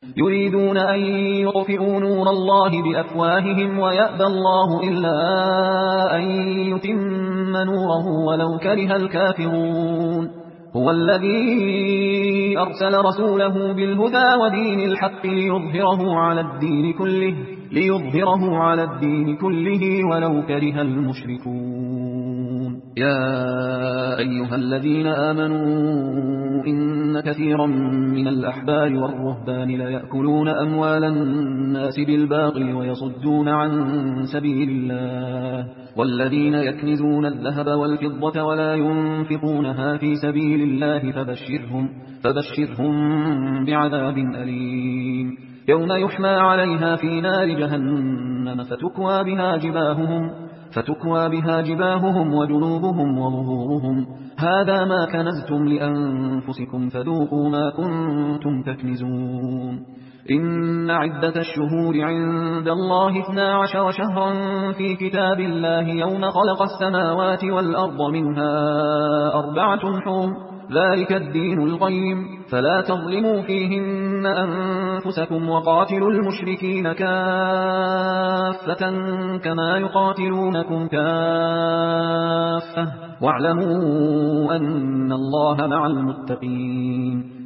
يريدون أن يطفئوا نور الله بأفواههم ويأبى الله إلا أن يتم نوره ولو كره الكافرون. هو الذي أرسل رسوله بالهدى ودين الحق ليظهره على الدين كله ولو كره المشركون. يا أيها الذين آمنوا إن كثيرا من الأحبار والرهبان ليأكلون أموال الناس بالباطل ويصدون عن سبيل الله، والذين يكنزون الذهب والفضة ولا ينفقونها في سبيل الله فبشرهم بعذاب أليم. يوم يحمى عليها في نار جهنم فتكوى بها جباههم وجنوبهم وظهورهم، هذا ما كنزتم لأنفسكم فذوقوا ما كنتم تكنزون. إن عدة الشهور عند الله 12 شهرا في كتاب الله يوم خلق السماوات والأرض منها 4 حرم، ذلك الدين القيم، فلا تظلموا فيهن أنفسكم وقاتلوا المشركين كافة كما يقاتلونكم كافة، واعلموا أن الله مع المتقين.